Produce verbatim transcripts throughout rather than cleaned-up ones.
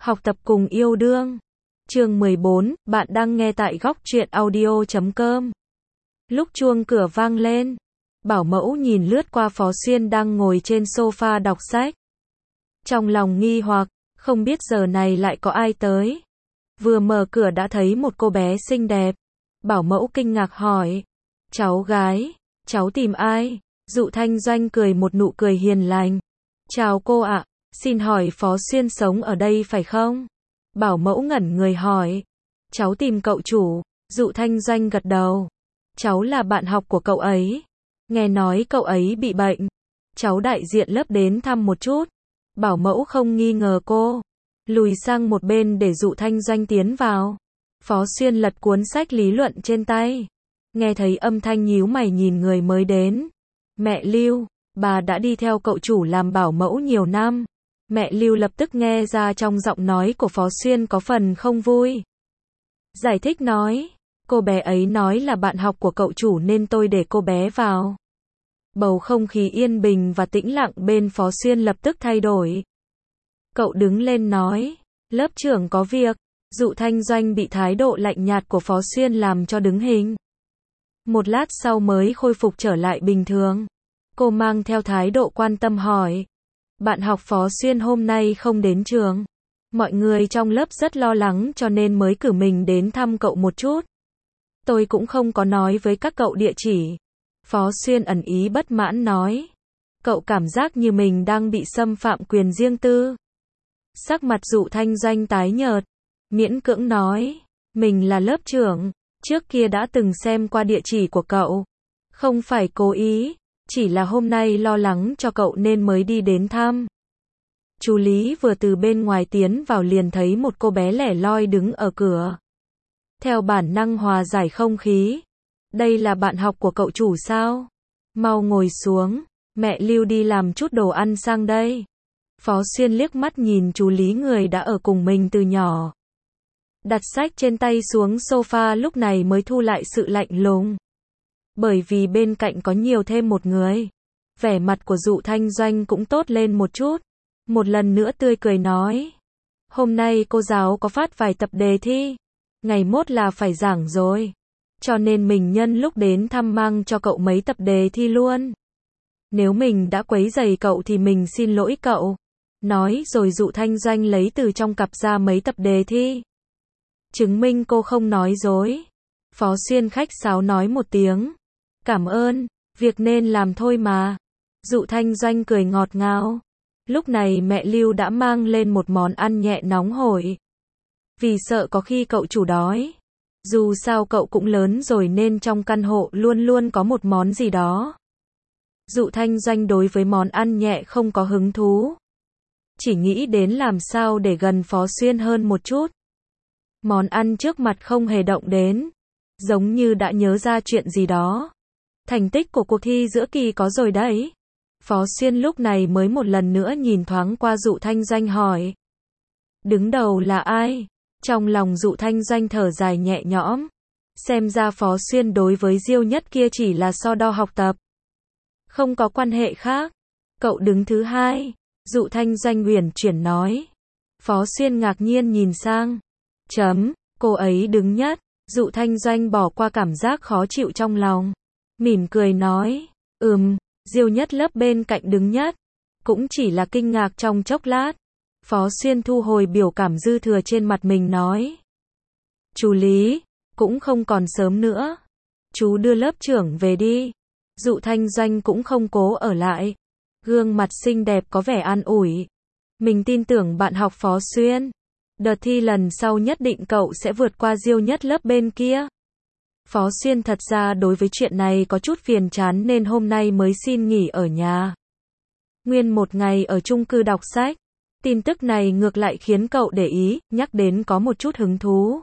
Học tập cùng yêu đương. Chương mười bốn, bạn đang nghe tại góc truyện audio chấm com. Lúc chuông cửa vang lên, Bảo Mẫu nhìn lướt qua Phó Xuyên đang ngồi trên sofa đọc sách. Trong lòng nghi hoặc, không biết giờ này lại có ai tới. Vừa mở cửa đã thấy một cô bé xinh đẹp. Bảo Mẫu kinh ngạc hỏi, cháu gái, cháu tìm ai? Dụ Thanh Doanh cười một nụ cười hiền lành. Chào cô ạ, xin hỏi Phó Xuyên sống ở đây phải không? Bảo Mẫu ngẩn người hỏi. Cháu tìm cậu chủ. Dụ Thanh Doanh gật đầu. Cháu là bạn học của cậu ấy. Nghe nói cậu ấy bị bệnh. Cháu đại diện lớp đến thăm một chút. Bảo Mẫu không nghi ngờ cô. Lùi sang một bên để Dụ Thanh Doanh tiến vào. Phó Xuyên lật cuốn sách lý luận trên tay. Nghe thấy âm thanh nhíu mày nhìn người mới đến. Mẹ Lưu, bà đã đi theo cậu chủ làm bảo mẫu nhiều năm. Mẹ Lưu lập tức nghe ra trong giọng nói của Phó Xuyên có phần không vui. Giải thích nói, cô bé ấy nói là bạn học của cậu chủ nên tôi để cô bé vào. Bầu không khí yên bình và tĩnh lặng bên Phó Xuyên lập tức thay đổi. Cậu đứng lên nói, lớp trưởng có việc. Dụ Thanh Doanh bị thái độ lạnh nhạt của Phó Xuyên làm cho đứng hình. Một lát sau mới khôi phục trở lại bình thường. Cô mang theo thái độ quan tâm hỏi. Bạn học Phó Xuyên hôm nay không đến trường. Mọi người trong lớp rất lo lắng cho nên mới cử mình đến thăm cậu một chút. Tôi cũng không có nói với các cậu địa chỉ. Phó Xuyên ẩn ý bất mãn nói. Cậu cảm giác như mình đang bị xâm phạm quyền riêng tư. Sắc mặt Dụ Thanh Doanh tái nhợt. Miễn cưỡng nói. Mình là lớp trưởng. Trước kia đã từng xem qua địa chỉ của cậu. Không phải cố ý. Chỉ là hôm nay lo lắng cho cậu nên mới đi đến thăm. Chú Lý vừa từ bên ngoài tiến vào liền thấy một cô bé lẻ loi đứng ở cửa. Theo bản năng hòa giải không khí. Đây là bạn học của cậu chủ sao? Mau ngồi xuống. Mẹ Lưu đi làm chút đồ ăn sang đây. Phó Xuyên liếc mắt nhìn chú Lý người đã ở cùng mình từ nhỏ. Đặt sách trên tay xuống sofa lúc này mới thu lại sự lạnh lùng. Bởi vì bên cạnh có nhiều thêm một người. Vẻ mặt của Dụ Thanh Doanh cũng tốt lên một chút. Một lần nữa tươi cười nói. Hôm nay cô giáo có phát vài tập đề thi. Ngày mốt là phải giảng rồi. Cho nên mình nhân lúc đến thăm mang cho cậu mấy tập đề thi luôn. Nếu mình đã quấy rầy cậu thì mình xin lỗi cậu. Nói rồi Dụ Thanh Doanh lấy từ trong cặp ra mấy tập đề thi. Chứng minh cô không nói dối. Phó Xuyên khách sáo nói một tiếng. Cảm ơn, việc nên làm thôi mà. Dụ Thanh Doanh cười ngọt ngào. Lúc này mẹ Lưu đã mang lên một món ăn nhẹ nóng hổi. Vì sợ có khi cậu chủ đói. Dù sao cậu cũng lớn rồi nên trong căn hộ luôn luôn có một món gì đó. Dụ Thanh Doanh đối với món ăn nhẹ không có hứng thú. Chỉ nghĩ đến làm sao để gần Phó Xuyên hơn một chút. Món ăn trước mặt không hề động đến. Giống như đã nhớ ra chuyện gì đó. Thành tích của cuộc thi giữa kỳ có rồi đấy. Phó Xuyên lúc này mới một lần nữa nhìn thoáng qua Dụ Thanh Doanh hỏi. Đứng đầu là ai? Trong lòng Dụ Thanh Doanh thở dài nhẹ nhõm. Xem ra Phó Xuyên đối với Diêu Nhất kia chỉ là so đo học tập. Không có quan hệ khác. Cậu đứng thứ hai. Dụ Thanh Doanh uyển chuyển nói. Phó Xuyên ngạc nhiên nhìn sang. Chấm, cô ấy đứng nhất. Dụ Thanh Doanh bỏ qua cảm giác khó chịu trong lòng. Mỉm cười nói. Ừm, Diêu Nhất lớp bên cạnh đứng nhất. Cũng chỉ là kinh ngạc trong chốc lát. Phó Xuyên thu hồi biểu cảm dư thừa trên mặt mình nói. Chú Lý, cũng không còn sớm nữa. Chú đưa lớp trưởng về đi. Dụ Thanh Doanh cũng không cố ở lại. Gương mặt xinh đẹp có vẻ an ủi. Mình tin tưởng bạn học Phó Xuyên. Đợt thi lần sau nhất định cậu sẽ vượt qua Diêu Nhất lớp bên kia. Phó Xuyên thật ra đối với chuyện này có chút phiền chán nên hôm nay mới xin nghỉ ở nhà. Nguyên một ngày ở chung cư đọc sách. Tin tức này ngược lại khiến cậu để ý, nhắc đến có một chút hứng thú.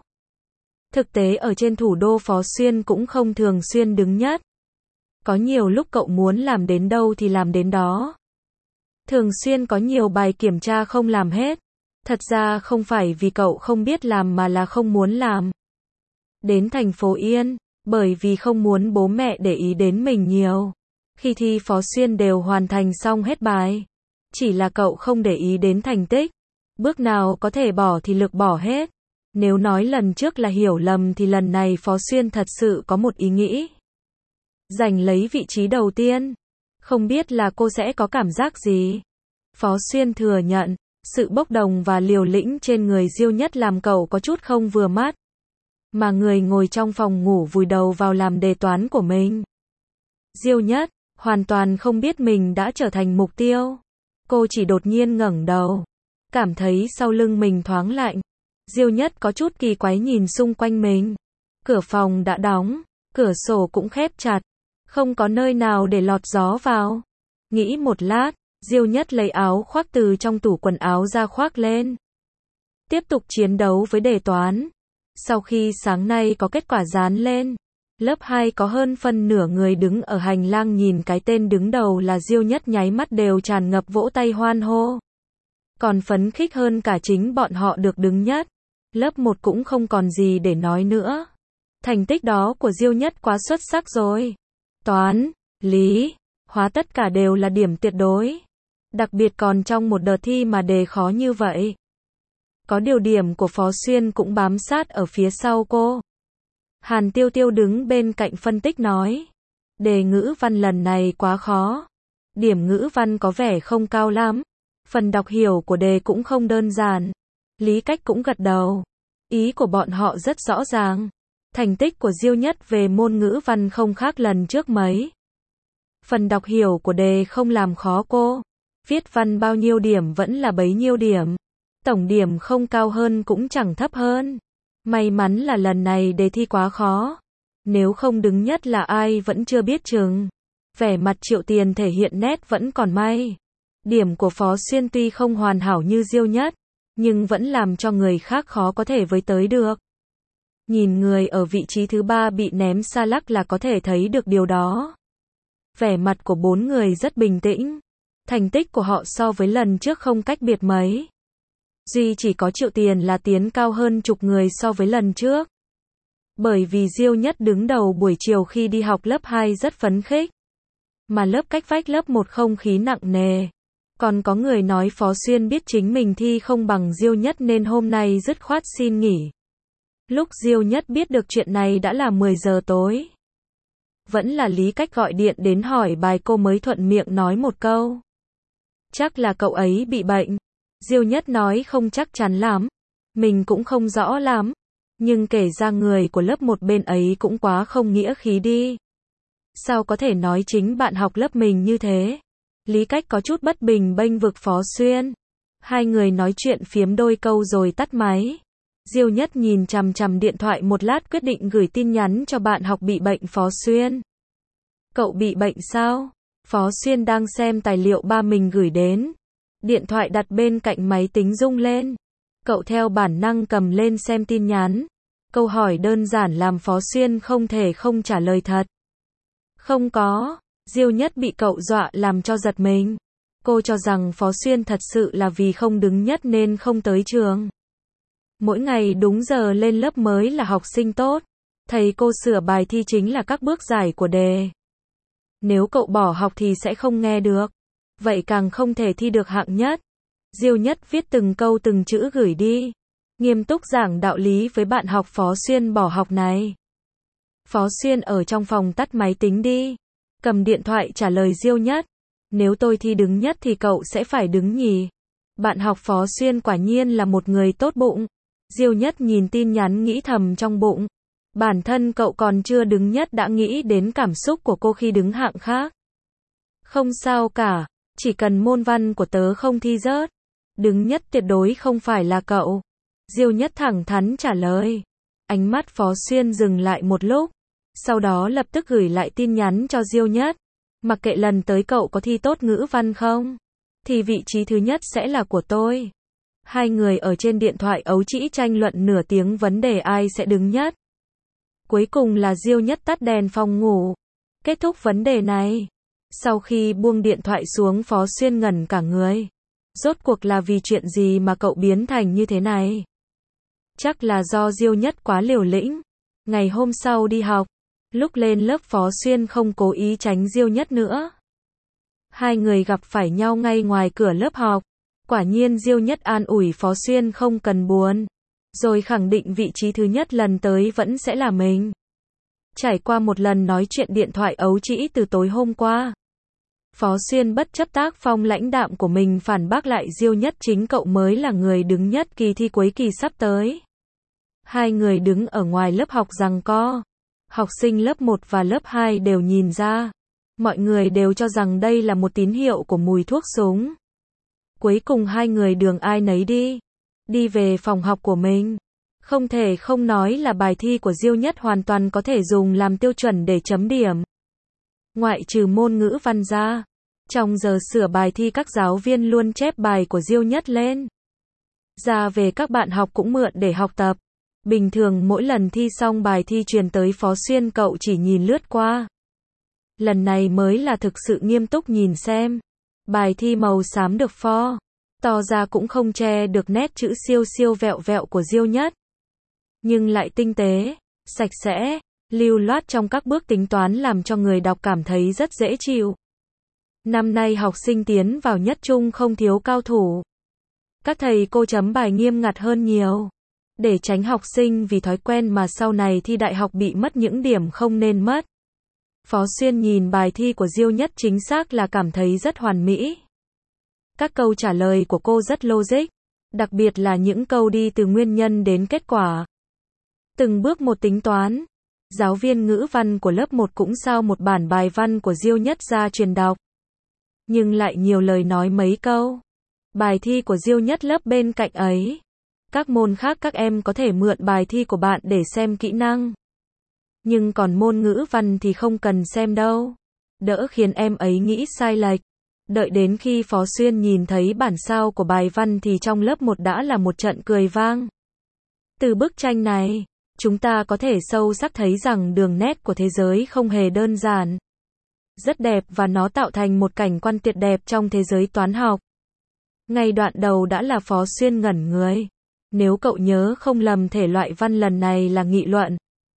Thực tế ở trên thủ đô Phó Xuyên cũng không thường xuyên đứng nhất. Có nhiều lúc cậu muốn làm đến đâu thì làm đến đó. Thường xuyên có nhiều bài kiểm tra không làm hết. Thật ra không phải vì cậu không biết làm mà là không muốn làm. Đến thành phố Yên, bởi vì không muốn bố mẹ để ý đến mình nhiều. Khi thi Phó Xuyên đều hoàn thành xong hết bài. Chỉ là cậu không để ý đến thành tích. Bước nào có thể bỏ thì lực bỏ hết. Nếu nói lần trước là hiểu lầm thì lần này Phó Xuyên thật sự có một ý nghĩ. Giành lấy vị trí đầu tiên. Không biết là cô sẽ có cảm giác gì? Phó Xuyên thừa nhận, sự bốc đồng và liều lĩnh trên người Diêu Nhất làm cậu có chút không vừa mắt. Mà người ngồi trong phòng ngủ vùi đầu vào làm đề toán của mình. Diêu Nhất, hoàn toàn không biết mình đã trở thành mục tiêu. Cô chỉ đột nhiên ngẩng đầu. Cảm thấy sau lưng mình thoáng lạnh. Diêu Nhất có chút kỳ quái nhìn xung quanh mình. Cửa phòng đã đóng, cửa sổ cũng khép chặt. Không có nơi nào để lọt gió vào. Nghĩ một lát, Diêu Nhất lấy áo khoác từ trong tủ quần áo ra khoác lên. Tiếp tục chiến đấu với đề toán. Sau khi sáng nay có kết quả dán lên, lớp hai có hơn phân nửa người đứng ở hành lang nhìn cái tên đứng đầu là Diêu Nhất nháy mắt đều tràn ngập vỗ tay hoan hô. Còn phấn khích hơn cả chính bọn họ được đứng nhất. Lớp một cũng không còn gì để nói nữa. Thành tích đó của Diêu Nhất quá xuất sắc rồi. Toán, lý, hóa tất cả đều là điểm tuyệt đối. Đặc biệt còn trong một đợt thi mà đề khó như vậy. Có điều điểm của Phó Xuyên cũng bám sát ở phía sau cô. Hàn Tiêu Tiêu đứng bên cạnh phân tích nói. Đề ngữ văn lần này quá khó. Điểm ngữ văn có vẻ không cao lắm. Phần đọc hiểu của đề cũng không đơn giản. Lý Cách cũng gật đầu. Ý của bọn họ rất rõ ràng. Thành tích của Diêu Nhất về môn ngữ văn không khác lần trước mấy. Phần đọc hiểu của đề không làm khó cô. Viết văn bao nhiêu điểm vẫn là bấy nhiêu điểm. Tổng điểm không cao hơn cũng chẳng thấp hơn. May mắn là lần này đề thi quá khó. Nếu không đứng nhất là ai vẫn chưa biết chừng. Vẻ mặt Triệu Tiền thể hiện nét vẫn còn may. Điểm của Phó Xuyên tuy không hoàn hảo như Diêu Nhất, nhưng vẫn làm cho người khác khó có thể với tới được. Nhìn người ở vị trí thứ ba bị ném xa lắc là có thể thấy được điều đó. Vẻ mặt của bốn người rất bình tĩnh. Thành tích của họ so với lần trước không cách biệt mấy. Duy chỉ có Triệu Tiền là tiến cao hơn chục người so với lần trước. Bởi vì Diêu Nhất đứng đầu buổi chiều khi đi học lớp hai rất phấn khích. Mà lớp cách vách lớp một không khí nặng nề. Còn có người nói Phó Xuyên biết chính mình thi không bằng Diêu Nhất nên hôm nay dứt khoát xin nghỉ. Lúc Diêu Nhất biết được chuyện này đã là mười giờ tối. Vẫn là Lý Cách gọi điện đến hỏi bài cô mới thuận miệng nói một câu. Chắc là cậu ấy bị bệnh. Diêu Nhất nói không chắc chắn lắm. Mình cũng không rõ lắm. Nhưng kể ra người của lớp một bên ấy cũng quá không nghĩa khí đi. Sao có thể nói chính bạn học lớp mình như thế? Lý Cách có chút bất bình bênh vực Phó Xuyên. Hai người nói chuyện phiếm đôi câu rồi tắt máy. Diêu Nhất nhìn chằm chằm điện thoại một lát quyết định gửi tin nhắn cho bạn học bị bệnh Phó Xuyên. Cậu bị bệnh sao? Phó Xuyên đang xem tài liệu ba mình gửi đến. Điện thoại đặt bên cạnh máy tính rung lên. Cậu theo bản năng cầm lên xem tin nhắn. Câu hỏi đơn giản làm Phó Xuyên không thể không trả lời thật. Không có. Diêu Nhất bị cậu dọa làm cho giật mình. Cô cho rằng Phó Xuyên thật sự là vì không đứng nhất nên không tới trường. Mỗi ngày đúng giờ lên lớp mới là học sinh tốt. Thầy cô sửa bài thi chính là các bước giải của đề. Nếu cậu bỏ học thì sẽ không nghe được. Vậy càng không thể thi được hạng nhất. Diêu Nhất viết từng câu từng chữ gửi đi. Nghiêm túc giảng đạo lý với bạn học Phó Xuyên bỏ học này. Phó Xuyên ở trong phòng tắt máy tính đi. Cầm điện thoại trả lời Diêu Nhất. Nếu tôi thi đứng nhất thì cậu sẽ phải đứng nhì. Bạn học Phó Xuyên quả nhiên là một người tốt bụng. Diêu Nhất nhìn tin nhắn nghĩ thầm trong bụng. Bản thân cậu còn chưa đứng nhất đã nghĩ đến cảm xúc của cô khi đứng hạng khác. Không sao cả, chỉ cần môn văn của tớ không thi rớt. Đứng nhất tuyệt đối không phải là cậu. Diêu Nhất thẳng thắn trả lời. Ánh mắt Phó Xuyên dừng lại một lúc. Sau đó lập tức gửi lại tin nhắn cho Diêu Nhất. Mặc kệ lần tới cậu có thi tốt ngữ văn không, thì vị trí thứ nhất sẽ là của tôi. Hai người ở trên điện thoại ấu trĩ tranh luận nửa tiếng vấn đề ai sẽ đứng nhất. Cuối cùng là Diêu Nhất tắt đèn phòng ngủ. Kết thúc vấn đề này. Sau khi buông điện thoại xuống Phó Xuyên ngẩn cả người. Rốt cuộc là vì chuyện gì mà cậu biến thành như thế này? Chắc là do Diêu Nhất quá liều lĩnh. Ngày hôm sau đi học, lúc lên lớp Phó Xuyên không cố ý tránh Diêu Nhất nữa. Hai người gặp phải nhau ngay ngoài cửa lớp học. Quả nhiên Diêu Nhất an ủi Phó Xuyên không cần buồn. Rồi khẳng định vị trí thứ nhất lần tới vẫn sẽ là mình. Trải qua một lần nói chuyện điện thoại ấu trĩ từ tối hôm qua, Phó Xuyên bất chấp tác phong lãnh đạm của mình phản bác lại Diêu Nhất chính cậu mới là người đứng nhất kỳ thi cuối kỳ sắp tới. Hai người đứng ở ngoài lớp học giằng co. Học sinh lớp một và lớp hai đều nhìn ra. Mọi người đều cho rằng đây là một tín hiệu của mùi thuốc súng. Cuối cùng hai người đường ai nấy đi. Đi về phòng học của mình. Không thể không nói là bài thi của Diêu Nhất hoàn toàn có thể dùng làm tiêu chuẩn để chấm điểm. Ngoại trừ môn ngữ văn ra, trong giờ sửa bài thi các giáo viên luôn chép bài của Diêu Nhất lên. Ra về các bạn học cũng mượn để học tập. Bình thường mỗi lần thi xong bài thi truyền tới Phó Xuyên cậu chỉ nhìn lướt qua. Lần này mới là thực sự nghiêm túc nhìn xem. Bài thi màu xám được pho to ra cũng không che được nét chữ siêu siêu vẹo vẹo của Diêu Nhất. Nhưng lại tinh tế, sạch sẽ, lưu loát trong các bước tính toán làm cho người đọc cảm thấy rất dễ chịu. Năm nay học sinh tiến vào nhất trung không thiếu cao thủ. Các thầy cô chấm bài nghiêm ngặt hơn nhiều. Để tránh học sinh vì thói quen mà sau này thi đại học bị mất những điểm không nên mất. Phó Xuyên nhìn bài thi của Diêu Nhất chính xác là cảm thấy rất hoàn mỹ. Các câu trả lời của cô rất logic, đặc biệt là những câu đi từ nguyên nhân đến kết quả. Từng bước một tính toán. Giáo viên ngữ văn của lớp một cũng sao một bản bài văn của Diêu Nhất ra truyền đọc. Nhưng lại nhiều lời nói mấy câu. Bài thi của Diêu Nhất lớp bên cạnh ấy. Các môn khác các em có thể mượn bài thi của bạn để xem kỹ năng. Nhưng còn môn ngữ văn thì không cần xem đâu. Đỡ khiến em ấy nghĩ sai lệch. Đợi đến khi Phó Xuyên nhìn thấy bản sao của bài văn thì trong lớp một đã là một trận cười vang. Từ bức tranh này, chúng ta có thể sâu sắc thấy rằng đường nét của thế giới không hề đơn giản. Rất đẹp và nó tạo thành một cảnh quan tuyệt đẹp trong thế giới toán học. Ngay đoạn đầu đã là Phó Xuyên ngẩn người. Nếu cậu nhớ không lầm thể loại văn lần này là nghị luận.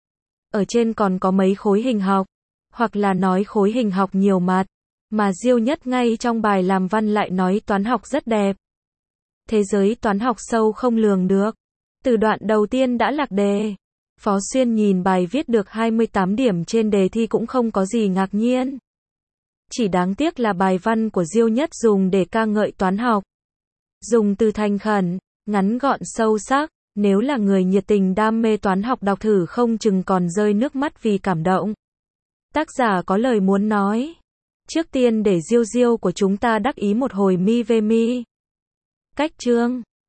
Ở trên còn có mấy khối hình học, hoặc là nói khối hình học nhiều mặt, mà Diêu Nhất ngay trong bài làm văn lại nói toán học rất đẹp. Thế giới toán học sâu không lường được. Từ đoạn đầu tiên đã lạc đề. Phó Xuyên nhìn bài viết được hai mươi tám điểm trên đề thi cũng không có gì ngạc nhiên. Chỉ đáng tiếc là bài văn của Diêu Nhất dùng để ca ngợi toán học. Dùng từ thành khẩn, ngắn gọn sâu sắc. Nếu là người nhiệt tình đam mê toán học đọc thử không chừng còn rơi nước mắt vì cảm động. Tác giả có lời muốn nói. Trước tiên để Diêu Diêu của chúng ta đắc ý một hồi mi về mi. Cách chương